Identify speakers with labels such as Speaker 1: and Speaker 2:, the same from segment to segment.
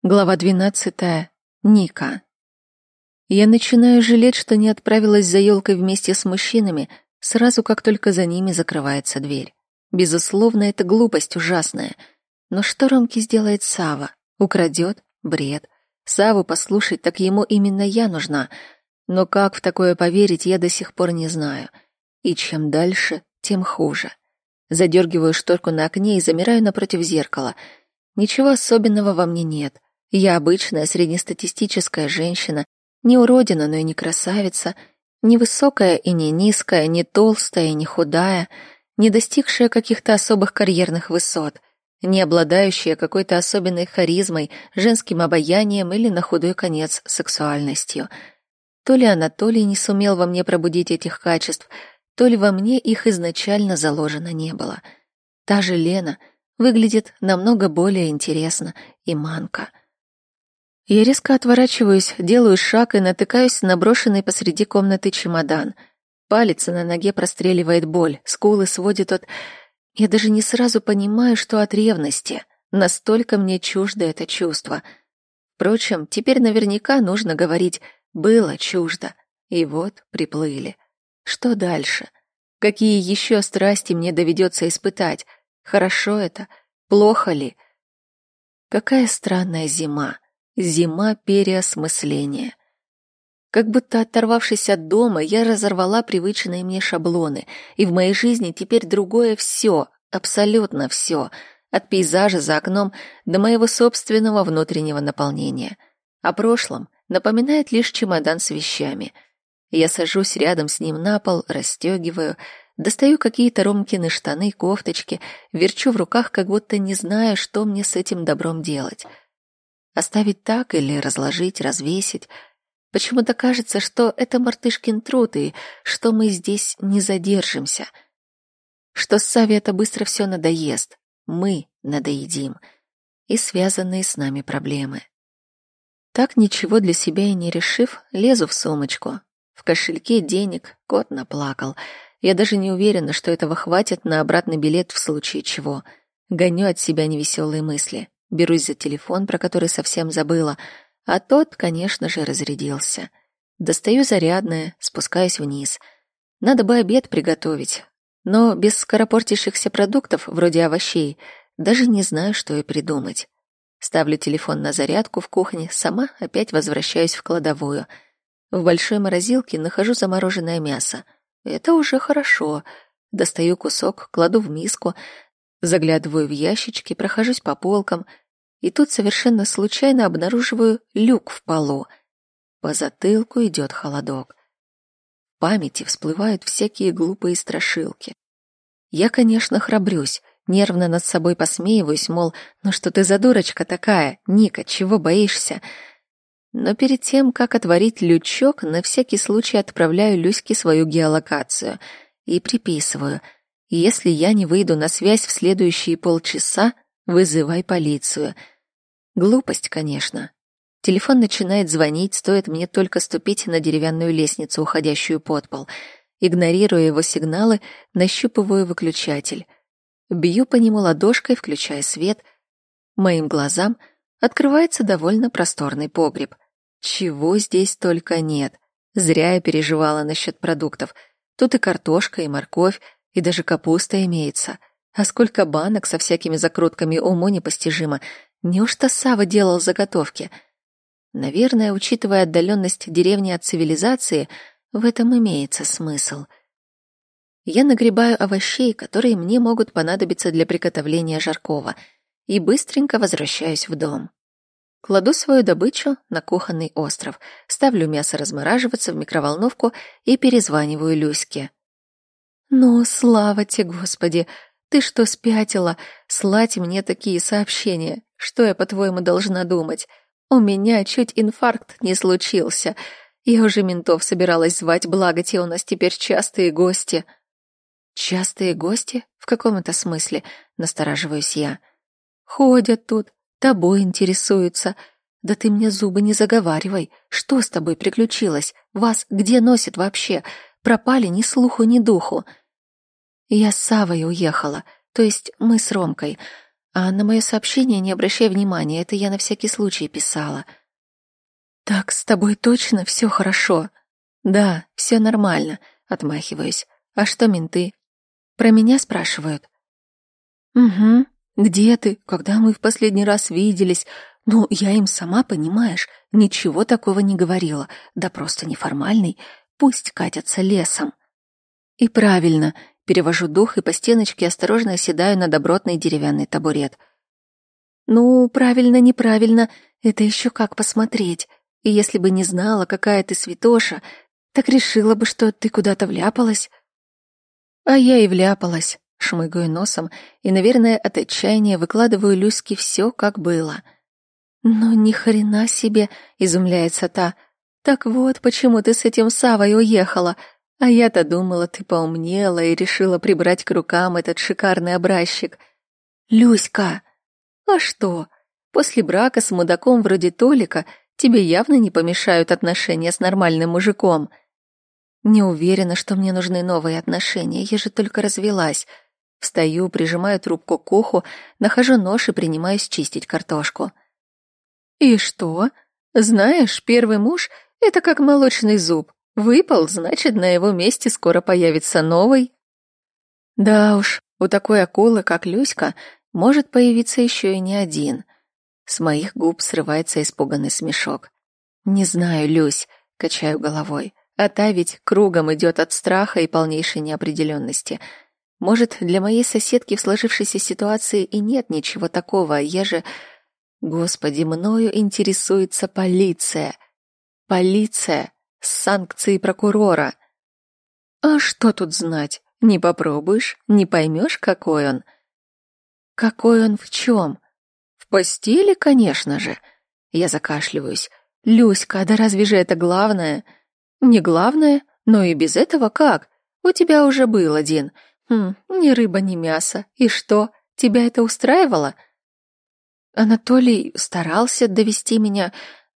Speaker 1: Глава 12. Ника. Я начинаю жалеть, что не отправилась за елкой вместе с мужчинами, сразу как только за ними закрывается дверь. Безусловно, это глупость ужасная. Но что Ромке сделает Сава? Украдет? Бред. Саву послушать, так ему именно я нужна. Но как в такое поверить, я до сих пор не знаю. И чем дальше, тем хуже. Задергиваю шторку на окне и замираю напротив зеркала. Ничего особенного во мне нет. Я обычная среднестатистическая женщина, не уродина, но и не красавица, не высокая и не низкая, не толстая и не худая, не достигшая каких-то особых карьерных высот, не обладающая какой-то особенной харизмой, женским обаянием или на худой конец сексуальностью. То ли Анатолий не сумел во мне пробудить этих качеств, то ли во мне их изначально заложено не было. Та же Лена выглядит намного более интересно и манка. Я резко отворачиваюсь, делаю шаг и натыкаюсь на брошенный посреди комнаты чемодан. Палец на ноге простреливает боль, скулы сводит от... Я даже не сразу понимаю, что от ревности. Настолько мне чуждо это чувство. Впрочем, теперь наверняка нужно говорить «было чуждо». И вот приплыли. Что дальше? Какие еще страсти мне доведется испытать? Хорошо это? Плохо ли? Какая странная зима. Зима переосмысления. Как будто оторвавшись от дома, я разорвала привычные мне шаблоны, и в моей жизни теперь другое все, абсолютно все, от пейзажа за окном до моего собственного внутреннего наполнения. О прошлом напоминает лишь чемодан с вещами. Я сажусь рядом с ним на пол, расстегиваю, достаю какие-то Ромкины штаны, кофточки, верчу в руках, как будто не знаю, что мне с этим добром делать. Оставить так или разложить, развесить. Почему-то кажется, что это мартышкин труд, и что мы здесь не задержимся. Что с Саве это быстро все надоест. Мы надоедим. И связанные с нами проблемы. Так, ничего для себя и не решив, лезу в сумочку. В кошельке денег, кот наплакал. Я даже не уверена, что этого хватит на обратный билет в случае чего. Гоню от себя невеселые мысли. Берусь за телефон, про который совсем забыла, а тот, конечно же, разрядился. Достаю зарядное, спускаюсь вниз. Надо бы обед приготовить, но без скоропортящихся продуктов, вроде овощей, даже не знаю, что и придумать. Ставлю телефон на зарядку в кухне, сама опять возвращаюсь в кладовую. В большой морозилке нахожу замороженное мясо. Это уже хорошо. Достаю кусок, кладу в миску, заглядываю в ящички, прохожусь по полкам, и тут совершенно случайно обнаруживаю люк в полу. По затылку идет холодок. В памяти всплывают всякие глупые страшилки. Я, конечно, храбрюсь, нервно над собой посмеиваюсь, мол, ну что ты за дурочка такая, Ника, чего боишься? Но перед тем, как отворить лючок, на всякий случай отправляю Люське свою геолокацию и приписываю: если я не выйду на связь в следующие полчаса, вызывай полицию. Глупость, конечно. Телефон начинает звонить, стоит мне только ступить на деревянную лестницу, уходящую под пол. Игнорируя его сигналы, нащупываю выключатель. Бью по нему ладошкой, включая свет. Моим глазам открывается довольно просторный погреб. Чего здесь только нет. Зря я переживала насчет продуктов. Тут и картошка, и морковь, и даже капуста имеется. А сколько банок со всякими закрутками, уму непостижимо. Неужто Сава делал заготовки? Наверное, учитывая отдаленность деревни от цивилизации, в этом имеется смысл. Я нагребаю овощей, которые мне могут понадобиться для приготовления жаркого, и быстренько возвращаюсь в дом. Кладу свою добычу на кухонный остров, ставлю мясо размораживаться в микроволновку и перезваниваю Люське. «Ну, слава тебе, Господи! Ты что, спятила? Слать мне такие сообщения? Что я, по-твоему, должна думать? У меня чуть инфаркт не случился. Я уже ментов собиралась звать, благо те у нас теперь частые гости». «Частые гости? В каком это смысле?» — настораживаюсь я. «Ходят тут, тобой интересуются. Да ты мне зубы не заговаривай. Что с тобой приключилось? Вас где носит вообще? Пропали ни слуху, ни духу». «Я с Савой уехала, то есть мы с Ромкой. А на мое сообщение не обращай внимания, это я на всякий случай писала. Так, с тобой точно все хорошо? Да, все нормально, отмахиваюсь. А что менты? Про меня спрашивают? Угу. Где ты? Когда мы в последний раз виделись? Ну, я им сама, понимаешь, ничего такого не говорила. Да просто неформальный. Пусть катятся лесом. И правильно, перевожу дух и по стеночке осторожно оседаю на добротный деревянный табурет. Ну, правильно, неправильно, это еще как посмотреть. И если бы не знала, какая ты святоша, так решила бы, что ты куда-то вляпалась. А я и вляпалась, шмыгаю носом и, наверное, от отчаяния выкладываю Люське все, как было. Ну, ни хрена себе, изумляется та. Так вот, почему ты с этим Савой уехала. А я-то думала, ты поумнела и решила прибрать к рукам этот шикарный образчик. Люська, а что? После брака с мудаком вроде Толика тебе явно не помешают отношения с нормальным мужиком. Не уверена, что мне нужны новые отношения, я же только развелась. Встаю, прижимаю трубку к уху, нахожу нож и принимаюсь чистить картошку. И что? Знаешь, первый муж — это как молочный зуб. Выпал, значит, на его месте скоро появится новый. Да уж, у такой акулы, как Люська, может появиться еще и не один. С моих губ срывается испуганный смешок. Не знаю, Люсь, качаю головой. А та ведь кругом идет от страха и полнейшей неопределенности. Может, для моей соседки в сложившейся ситуации и нет ничего такого, я же... Господи, мною интересуется полиция. Полиция с санкцией прокурора. А что тут знать? Не попробуешь, не поймешь, какой он. Какой он в чем? В постели, конечно же. Я закашливаюсь. Люська, да разве же это главное? Не главное, но и без этого как? У тебя уже был один. Ни рыба, ни мясо. И что, тебя это устраивало? Анатолий старался довести меня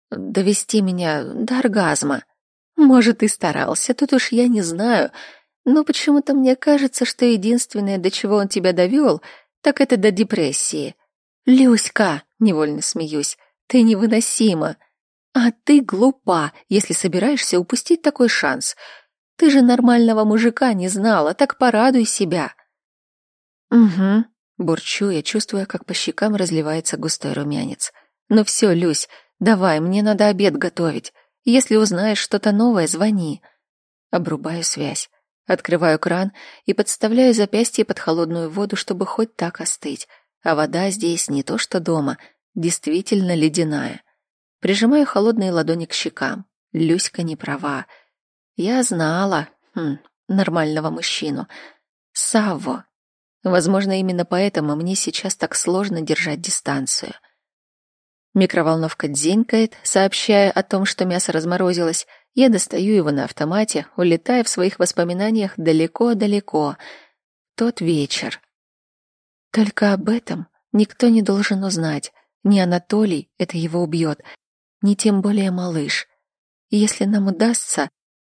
Speaker 1: до оргазма. Может, и старался, тут уж я не знаю, но почему-то мне кажется, что единственное, до чего он тебя довел, так это до депрессии. Люська, невольно смеюсь, ты невыносима. А ты глупа, если собираешься упустить такой шанс. Ты же нормального мужика не знала, так порадуй себя. Угу. Бурчу я, чувствуя, как по щекам разливается густой румянец. Ну все, Люсь, давай, мне надо обед готовить. Если узнаешь что-то новое, звони. Обрубаю связь. Открываю кран и подставляю запястье под холодную воду, чтобы хоть так остыть. А вода здесь не то что дома, действительно ледяная. Прижимаю холодные ладони к щекам. Люська не права. Я знала, нормального мужчину. Савво. Возможно, именно поэтому мне сейчас так сложно держать дистанцию. Микроволновка дзенькает, сообщая о том, что мясо разморозилось. Я достаю его на автомате, улетая в своих воспоминаниях далеко-далеко. Тот вечер. Только об этом никто не должен узнать. Ни Анатолий, это его убьет, ни тем более малыш. И если нам удастся...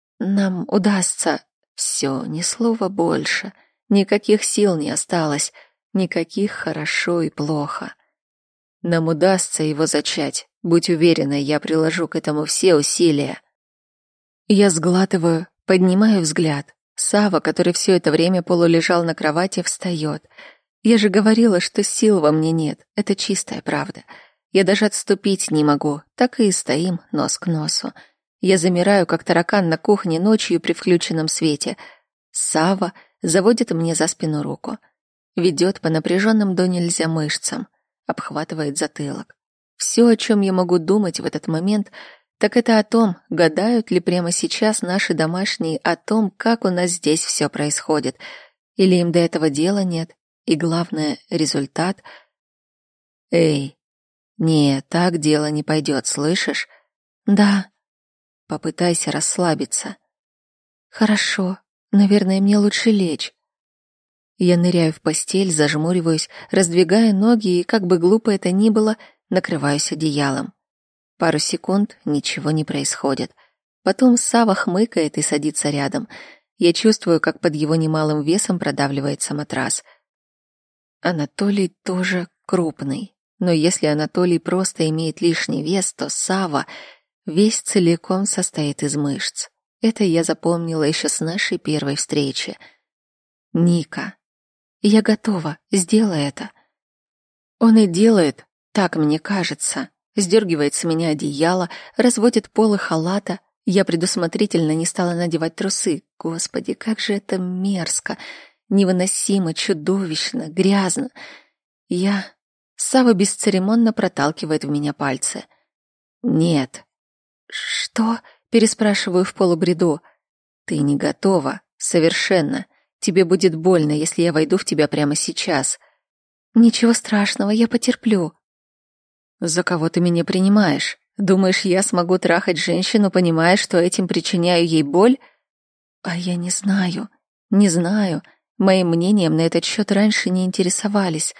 Speaker 1: Все, ни слова больше. Никаких сил не осталось, никаких хорошо и плохо. Нам удастся его зачать. Будь уверена, я приложу к этому все усилия. Я сглатываю, поднимаю взгляд. Сава, который все это время полулежал на кровати, встает. Я же говорила, что сил во мне нет. Это чистая правда. Я даже отступить не могу. Так и стоим нос к носу. Я замираю, как таракан на кухне ночью при включенном свете. Сава заводит мне за спину руку. Ведет по напряженным до нельзя мышцам. Обхватывает затылок. Все, о чем я могу думать в этот момент, так это о том, гадают ли прямо сейчас наши домашние о том, как у нас здесь все происходит. Или им до этого дела нет. И главное, результат. Эй, не, так дело не пойдет, слышишь? Да. Попытайся расслабиться. Хорошо. Наверное, мне лучше лечь. Я ныряю в постель, зажмуриваюсь, раздвигая ноги и, как бы глупо это ни было, накрываюсь одеялом. Пару секунд ничего не происходит. Потом Сава хмыкает и садится рядом. Я чувствую, как под его немалым весом продавливается матрас. Анатолий тоже крупный. Но если Анатолий просто имеет лишний вес, то Сава весь целиком состоит из мышц. Это я запомнила еще с нашей первой встречи. Ника. Я готова, сделай это. Он и делает, так мне кажется. Сдергивает с меня одеяло, разводит полы халата. Я предусмотрительно не стала надевать трусы. Господи, как же это мерзко, невыносимо, чудовищно, грязно. Сава бесцеремонно проталкивает в меня пальцы. «Нет». «Что?» — переспрашиваю в полубреду. «Ты не готова. Совершенно. Тебе будет больно, если я войду в тебя прямо сейчас». «Ничего страшного, я потерплю». «За кого ты меня принимаешь? Думаешь, я смогу трахать женщину, понимая, что этим причиняю ей боль?» «А я не знаю. Не знаю. Моим мнением на этот счет раньше не интересовались.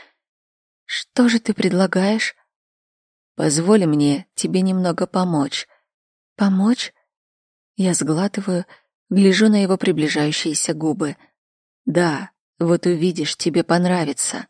Speaker 1: Что же ты предлагаешь?» «Позволь мне тебе немного помочь». «Помочь?» Я сглатываю, гляжу на его приближающиеся губы. «Да, вот увидишь, тебе понравится».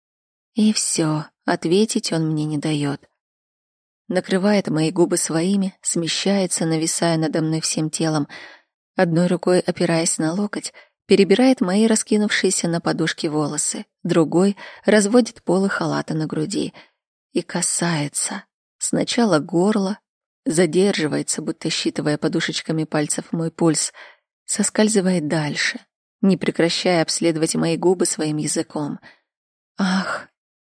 Speaker 1: И все, ответить он мне не дает. Накрывает мои губы своими, смещается, нависая надо мной всем телом, одной рукой опираясь на локоть, перебирает мои раскинувшиеся на подушке волосы, другой разводит полы халата на груди и касается. Сначала горла, задерживается, будто считывая подушечками пальцев мой пульс, соскальзывает дальше, не прекращая обследовать мои губы своим языком. Ах,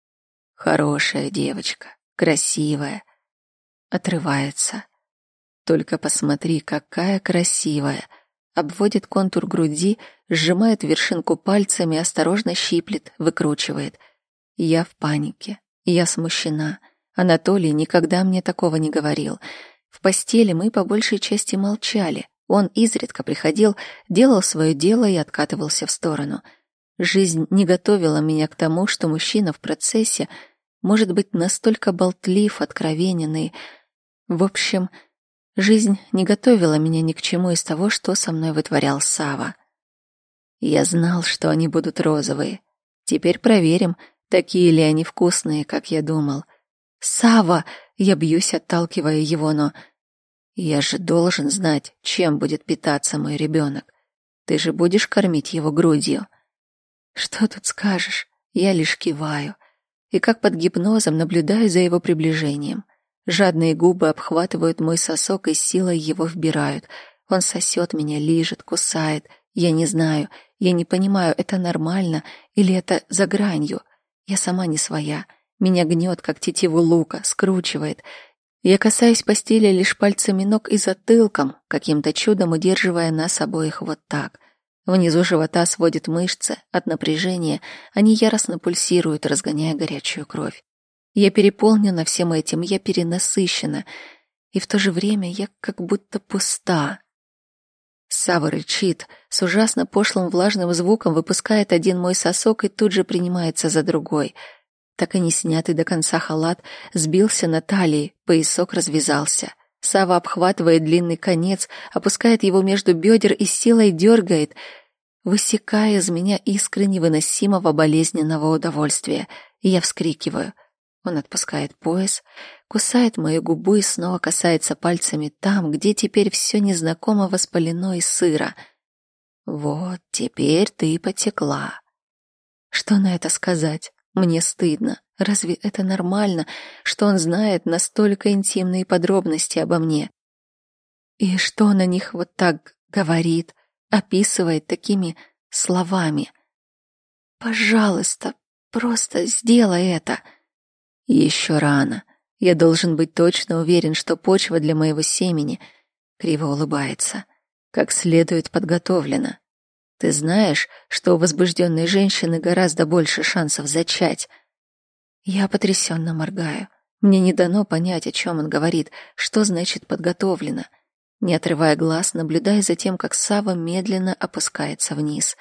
Speaker 1: хорошая девочка, красивая. Отрывается. Только посмотри, какая красивая. Обводит контур груди, сжимает вершинку пальцами, осторожно щиплет, выкручивает. Я в панике. Я смущена. Анатолий никогда мне такого не говорил. В постели мы по большей части молчали. Он изредка приходил, делал свое дело и откатывался в сторону. Жизнь не готовила меня к тому, что мужчина в процессе может быть настолько болтлив, откровенен и... В общем, жизнь не готовила меня ни к чему из того, что со мной вытворял Сава. Я знал, что они будут розовые. Теперь проверим, такие ли они вкусные, как я думал. «Сава!» — я бьюсь, отталкивая его, но... Я же должен знать, чем будет питаться мой ребенок. Ты же будешь кормить его грудью. Что тут скажешь? Я лишь киваю. И как под гипнозом наблюдаю за его приближением. Жадные губы обхватывают мой сосок и силой его вбирают. Он сосет меня, лижет, кусает. Я не знаю, я не понимаю, это нормально или это за гранью. Я сама не своя. Меня гнет, как тетиву лука, скручивает. Я касаюсь постели лишь пальцами ног и затылком, каким-то чудом удерживая нас обоих вот так. Внизу живота сводит мышцы, от напряжения они яростно пульсируют, разгоняя горячую кровь. Я переполнена всем этим, я перенасыщена, и в то же время я как будто пуста. Сава рычит, с ужасно пошлым влажным звуком выпускает один мой сосок и тут же принимается за другой. Так и не снятый до конца халат сбился на талии, поясок развязался. Сава обхватывает длинный конец, опускает его между бедер и силой дергает, высекая из меня искры невыносимого болезненного удовольствия. И я вскрикиваю. Он отпускает пояс, кусает мою губу и снова касается пальцами там, где теперь все незнакомо воспалено и сыро. Вот теперь ты потекла. Что на это сказать? Мне стыдно. Разве это нормально, что он знает настолько интимные подробности обо мне? И что на них вот так говорит, описывает такими словами? Пожалуйста, просто сделай это. Еще рано. Я должен быть точно уверен, что почва для моего семени, криво улыбается, как следует подготовлена. Ты знаешь, что у возбужденной женщины гораздо больше шансов зачать? Я потрясенно моргаю. Мне не дано понять, о чем он говорит, что значит подготовлено. Не отрывая глаз, наблюдая за тем, как Сава медленно опускается вниз.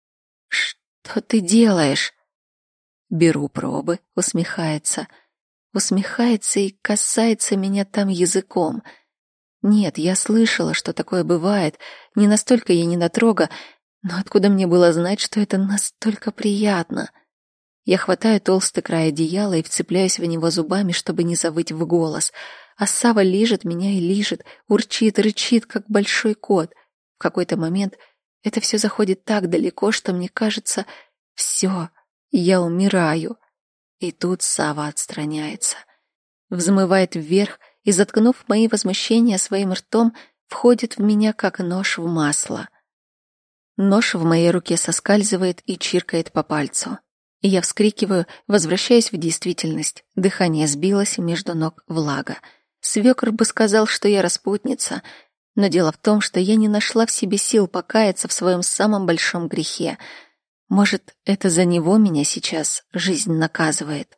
Speaker 1: «Что ты делаешь?» Беру пробы, усмехается. Усмехается и касается меня там языком. Нет, я слышала, что такое бывает. Не настолько я недотрога, но откуда мне было знать, что это настолько приятно? Я хватаю толстый край одеяла и вцепляюсь в него зубами, чтобы не завыть в голос. А Сава лижет меня и лижет, урчит, рычит, как большой кот. В какой-то момент это все заходит так далеко, что мне кажется, все, я умираю. И тут Сава отстраняется. Взмывает вверх и, заткнув мои возмущения своим ртом, входит в меня, как нож в масло. Нож в моей руке соскальзывает и чиркает по пальцу. Я вскрикиваю, возвращаясь в действительность. Дыхание сбилось, между ног влага. Свекр бы сказал, что я распутница, но дело в том, что я не нашла в себе сил покаяться в своем самом большом грехе. Может, это за него меня сейчас жизнь наказывает?